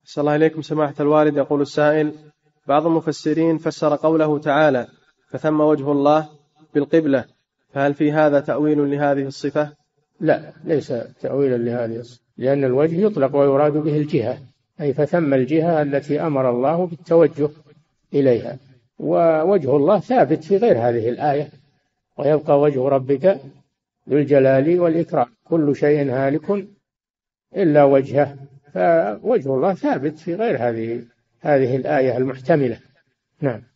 صلى الله عليكم سماحة الوالد. يقول السائل: بعض المفسرين فسر قوله تعالى فثم وجه الله بالقبلة، فهل في هذا تأويل لهذه الصفة؟ لا، ليس تأويلا لهذه الصفة، لأن الوجه يطلق ويراد به الجهة، أي فثم الجهة التي أمر الله بالتوجه إليها، ووجه الله ثابت في غير هذه الآية: ويبقى وجه ربك ذو الجلال والإكرام، كل شيء هالك إلا وجهه. فوجه الله ثابت في غير هذه الآية المحتملة. نعم.